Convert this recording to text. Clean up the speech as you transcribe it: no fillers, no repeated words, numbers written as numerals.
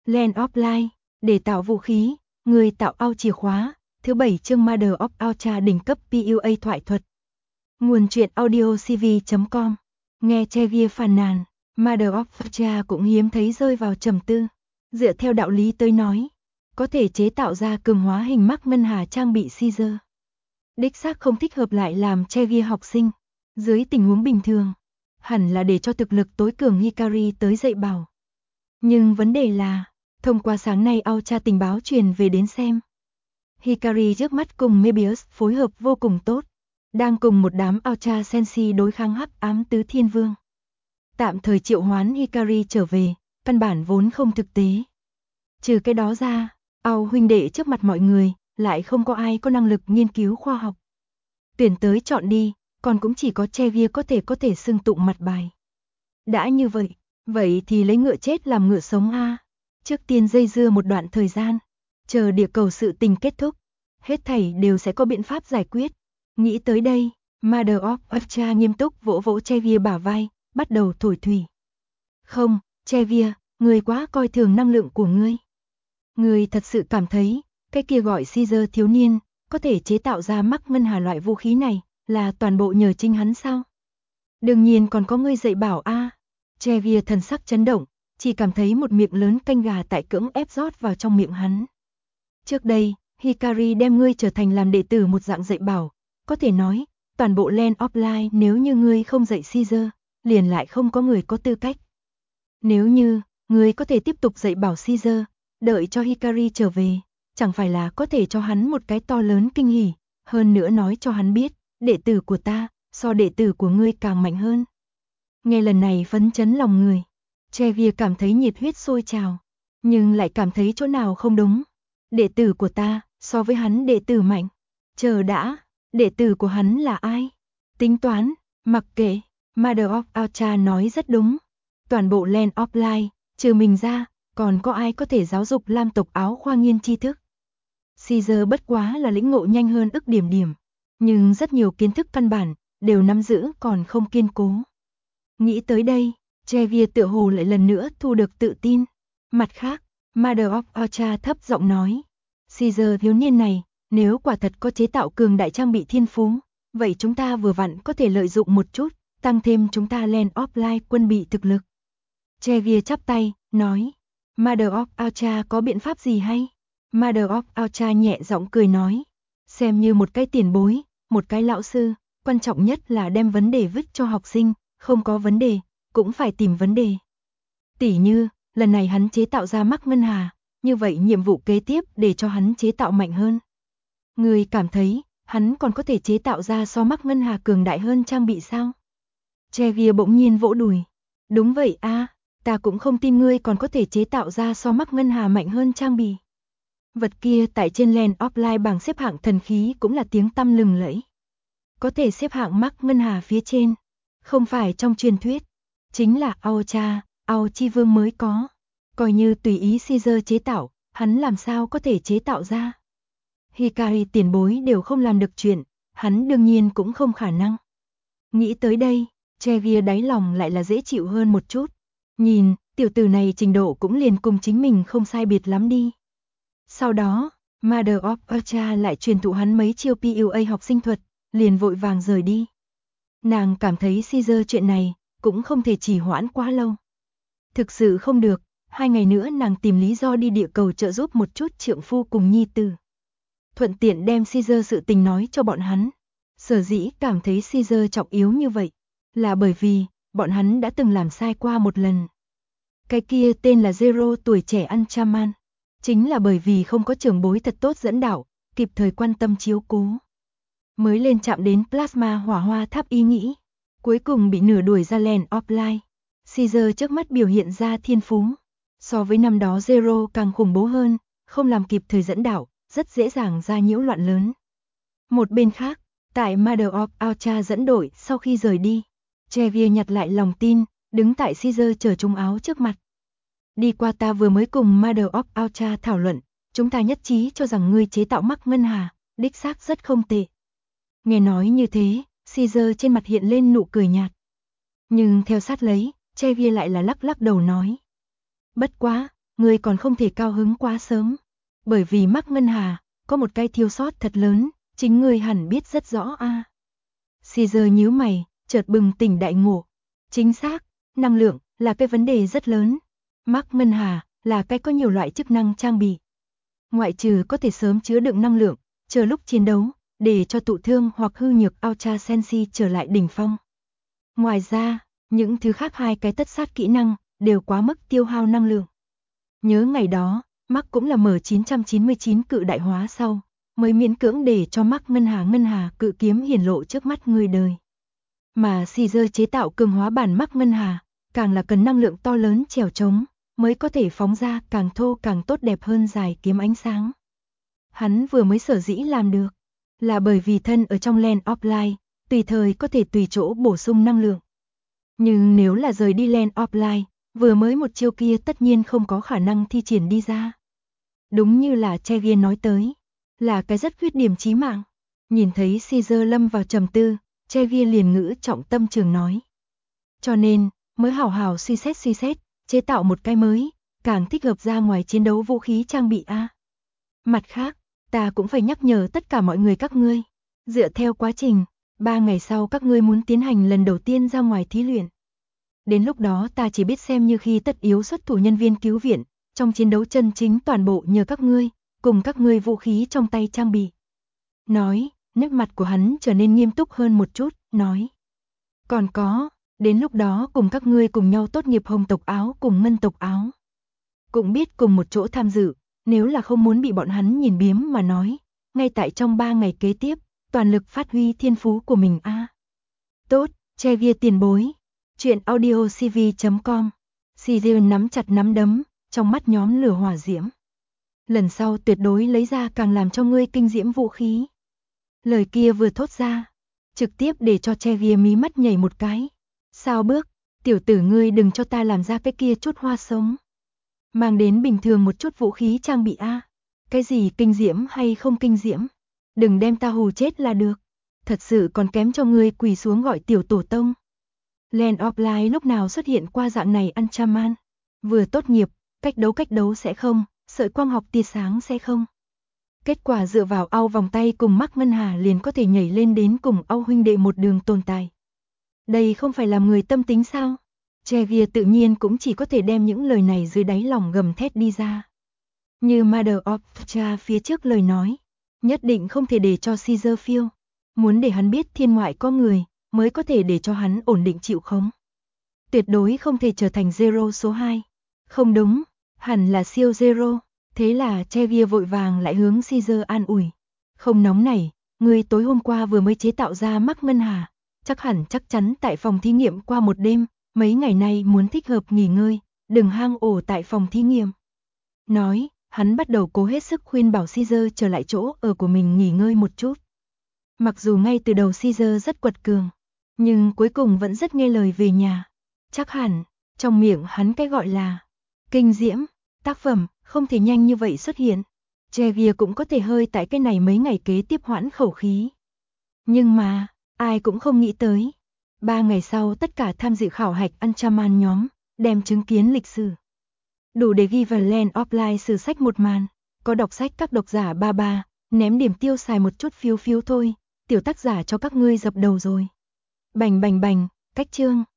Land of Light, để tạo vũ khí, người tạo ao chìa khóa, thứ 7 chương Mother of Ultra đỉnh cấp PUA thoại thuật. Nguồn truyện audio cv.com. Nghe Chevier phàn nàn, Mother of Ultra cũng hiếm thấy rơi vào trầm tư. Dựa theo đạo lý tới nói, có thể chế tạo ra cường hóa hình mắc ngân hà trang bị Caesar. Đích xác không thích hợp lại làm Chevier học sinh. Dưới tình huống bình thường, hẳn là để cho thực lực tối cường Hikari tới dạy bảo. Nhưng vấn đề là, thông qua sáng nay Ultra tình báo truyền về đến xem. Hikari trước mắt cùng Mebius phối hợp vô cùng tốt, đang cùng một đám Ultra Sensi đối kháng hắc ám tứ thiên vương. Tạm thời triệu hoán Hikari trở về, căn bản vốn không thực tế. Trừ cái đó ra, Ao huynh đệ trước mặt mọi người, lại không có ai có năng lực nghiên cứu khoa học. Tuyển tới chọn đi, còn cũng chỉ có Chevier có thể xưng tụng mặt bài. Đã như vậy thì lấy ngựa chết làm ngựa sống a. Trước tiên dây dưa một đoạn thời gian, chờ địa cầu sự tình kết thúc, hết thảy đều sẽ có biện pháp giải quyết. Nghĩ tới đây, Mother of Ultra nghiêm túc vỗ vỗ Chevier bả vai, bắt đầu thổi thủy. Không, Chevier, ngươi quá coi thường năng lượng của ngươi. Ngươi thật sự cảm thấy, cái kia gọi Caesar thiếu niên, có thể chế tạo ra mắc ngân hà loại vũ khí này, là toàn bộ nhờ chính hắn sao? Đương nhiên còn có ngươi dạy bảo a. Chevier thần sắc chấn động, chỉ cảm thấy một miệng lớn canh gà tại cưỡng ép rót vào trong miệng hắn. Trước đây, Hikari đem ngươi trở thành làm đệ tử một dạng dạy bảo, có thể nói, toàn bộ Land of Light nếu như ngươi không dạy Caesar, liền lại không có người có tư cách. Nếu như, ngươi có thể tiếp tục dạy bảo Caesar, đợi cho Hikari trở về, chẳng phải là có thể cho hắn một cái to lớn kinh hỉ, hơn nữa nói cho hắn biết, đệ tử của ta, so đệ tử của ngươi càng mạnh hơn. Nghe lần này phấn chấn lòng người, Chevier cảm thấy nhiệt huyết sôi trào, nhưng lại cảm thấy chỗ nào không đúng. Đệ tử của ta, so với hắn đệ tử mạnh. Chờ đã, đệ tử của hắn là ai? Tính toán, mặc kệ, Mother of Ultra nói rất đúng. Toàn bộ Land of Light, trừ mình ra, còn có ai có thể giáo dục Lam tộc áo khoa nghiên tri thức? Caesar bất quá là lĩnh ngộ nhanh hơn ức điểm, nhưng rất nhiều kiến thức căn bản, đều nắm giữ còn không kiên cố. Nghĩ tới đây, Chevier tựa hồ lại lần nữa thu được tự tin. Mặt khác, Mother of Ultra thấp giọng nói, Caesar thiếu niên này, nếu quả thật có chế tạo cường đại trang bị thiên phú, vậy chúng ta vừa vặn có thể lợi dụng một chút, tăng thêm chúng ta Land of Light quân bị thực lực. Chevier chắp tay, nói, Mother of Ultra có biện pháp gì hay? Mother of Ultra nhẹ giọng cười nói, xem như một cái tiền bối, một cái lão sư, quan trọng nhất là đem vấn đề vứt cho học sinh, không có vấn đề, cũng phải tìm vấn đề. Tỉ như, lần này hắn chế tạo ra mắc ngân hà, như vậy nhiệm vụ kế tiếp để cho hắn chế tạo mạnh hơn. Người cảm thấy, hắn còn có thể chế tạo ra so mắc ngân hà cường đại hơn trang bị sao? Chevier bỗng nhiên vỗ đùi. Đúng vậy a, ta cũng không tin ngươi còn có thể chế tạo ra so mắc ngân hà mạnh hơn trang bị. Vật kia tại trên Land of Light bảng xếp hạng thần khí cũng là tiếng tăm lừng lẫy. Có thể xếp hạng mắc ngân hà phía trên, không phải trong truyền thuyết, chính là Ultra, Ao Chi Vương mới có. Coi như tùy ý Caesar chế tạo, hắn làm sao có thể chế tạo ra. Hikari tiền bối đều không làm được chuyện, hắn đương nhiên cũng không khả năng. Nghĩ tới đây, Chevier đáy lòng lại là dễ chịu hơn một chút. Nhìn, tiểu tử này trình độ cũng liền cùng chính mình không sai biệt lắm đi. Sau đó, Mother of Ultra lại truyền thụ hắn mấy chiêu PUA học sinh thuật, liền vội vàng rời đi. Nàng cảm thấy Caesar chuyện này, cũng không thể trì hoãn quá lâu. Thực sự không được, 2 ngày nữa nàng tìm lý do đi địa cầu trợ giúp một chút trượng phu cùng nhi tử. Thuận tiện đem Caesar sự tình nói cho bọn hắn. Sở dĩ cảm thấy Caesar trọng yếu như vậy, là bởi vì, bọn hắn đã từng làm sai qua một lần. Cái kia tên là Zero tuổi trẻ ăn chaman. Chính là bởi vì không có trưởng bối thật tốt dẫn đạo, kịp thời quan tâm chiếu cố. Mới lên chạm đến plasma hỏa hoa tháp ý nghĩ. Cuối cùng bị nửa đuổi ra Land of Light. Caesar trước mắt biểu hiện ra thiên phú. So với năm đó Zero càng khủng bố hơn, không làm kịp thời dẫn đạo, rất dễ dàng ra nhiễu loạn lớn. Một bên khác, tại Mother of Ultra dẫn đội sau khi rời đi, Chevier nhặt lại lòng tin, đứng tại Caesar chờ trung áo trước mặt. Đi qua ta vừa mới cùng Mother of Ultra thảo luận, chúng ta nhất trí cho rằng ngươi chế tạo mắc ngân hà, đích xác rất không tệ. Nghe nói như thế, Caesar trên mặt hiện lên nụ cười nhạt. Nhưng theo sát lấy, Chevier lại là lắc lắc đầu nói. Bất quá, ngươi còn không thể cao hứng quá sớm. Bởi vì Mác Ngân Hà, có một cái thiếu sót thật lớn, chính ngươi hẳn biết rất rõ a. Caesar nhíu mày, chợt bừng tỉnh đại ngộ. Chính xác, năng lượng là cái vấn đề rất lớn. Mác Ngân Hà là cái có nhiều loại chức năng trang bị. Ngoại trừ có thể sớm chứa đựng năng lượng, chờ lúc chiến đấu, để cho tụ thương hoặc hư nhược Ultra Sensi trở lại đỉnh phong. Ngoài ra, những thứ khác hai cái tất sát kỹ năng đều quá mức tiêu hao năng lượng. Nhớ ngày đó, Mark cũng là M999 cự đại hóa sau, mới miễn cưỡng để cho Mark Ngân Hà cự kiếm hiển lộ trước mắt người đời. Mà Caesar chế tạo cường hóa bản Mark Ngân Hà, càng là cần năng lượng to lớn trèo trống, mới có thể phóng ra càng thô càng tốt đẹp hơn dài kiếm ánh sáng. Hắn vừa mới sở dĩ làm được, là bởi vì thân ở trong Land of Light, tùy thời có thể tùy chỗ bổ sung năng lượng. Nhưng nếu là rời đi Land of Light, vừa mới một chiêu kia tất nhiên không có khả năng thi triển đi ra. Đúng như là Chegia nói tới, là cái rất khuyết điểm chí mạng. Nhìn thấy Caesar lâm vào trầm tư, Chegia liền ngữ trọng tâm trường nói. Cho nên, mới hào hào suy xét, chế tạo một cái mới, càng thích hợp ra ngoài chiến đấu vũ khí trang bị a. Mặt khác, ta cũng phải nhắc nhở tất cả mọi người các ngươi, dựa theo quá trình, 3 ngày sau các ngươi muốn tiến hành lần đầu tiên ra ngoài thí luyện. Đến lúc đó ta chỉ biết xem như khi tất yếu xuất thủ nhân viên cứu viện, trong chiến đấu chân chính toàn bộ nhờ các ngươi, cùng các ngươi vũ khí trong tay trang bị. Nói, nét mặt của hắn trở nên nghiêm túc hơn một chút, nói. Còn có, đến lúc đó cùng các ngươi cùng nhau tốt nghiệp Hồng tộc áo cùng Ngân tộc áo. Cũng biết cùng một chỗ tham dự, nếu là không muốn bị bọn hắn nhìn biếm mà nói, ngay tại trong 3 ngày kế tiếp, toàn lực phát huy thiên phú của mình a. Tốt, Chegia tiền bối. Chuyện audiocv.com. Caesar nắm chặt nắm đấm, trong mắt nhóm lửa hỏa diễm. Lần sau tuyệt đối lấy ra càng làm cho ngươi kinh diễm vũ khí. Lời kia vừa thốt ra, trực tiếp để cho Chegia mí mắt nhảy một cái. Sao bước, tiểu tử ngươi đừng cho ta làm ra cái kia chút hoa sống. Mang đến bình thường một chút vũ khí trang bị a. Cái gì kinh diễm hay không kinh diễm, đừng đem ta hù chết là được. Thật sự còn kém cho ngươi quỳ xuống gọi tiểu tổ tông. Land of Light lúc nào xuất hiện qua dạng này Ultraman. Vừa tốt nghiệp, cách đấu sẽ không, sợi quang học tia sáng sẽ không. Kết quả dựa vào Âu vòng tay cùng Mác Ngân Hà liền có thể nhảy lên đến cùng Âu huynh đệ một đường tồn tại. Đây không phải làm người tâm tính sao? Chegia tự nhiên cũng chỉ có thể đem những lời này dưới đáy lòng gầm thét đi ra. Như Mother of Cha phía trước lời nói, nhất định không thể để cho Caesar phiêu. Muốn để hắn biết thiên ngoại có người, mới có thể để cho hắn ổn định chịu khống. Tuyệt đối không thể trở thành Zero số 2. Không đúng, hẳn là siêu Zero. Thế là Chegia vội vàng lại hướng Caesar an ủi. Không nóng này, ngươi tối hôm qua vừa mới chế tạo ra Mác Ngân Hà, chắc chắn tại phòng thí nghiệm qua một đêm, mấy ngày nay muốn thích hợp nghỉ ngơi, đừng hang ổ tại phòng thí nghiệm. Nói, hắn bắt đầu cố hết sức khuyên bảo Caesar trở lại chỗ ở của mình nghỉ ngơi một chút. Mặc dù ngay từ đầu Caesar rất quật cường, nhưng cuối cùng vẫn rất nghe lời về nhà. Chắc hẳn, trong miệng hắn cái gọi là kinh diễm, tác phẩm, không thể nhanh như vậy xuất hiện. Chegia cũng có thể hơi tại cái này mấy ngày kế tiếp hoãn khẩu khí. Nhưng mà, ai cũng không nghĩ tới. 3 ngày sau tất cả tham dự khảo hạch Ultraman nhóm, đem chứng kiến lịch sử. Đủ để ghi vào Land of Light sử sách một màn. Có đọc sách các độc giả ba, ném điểm tiêu xài một chút phiếu thôi. Tiểu tác giả cho các ngươi dập đầu rồi. Bành, cách chương.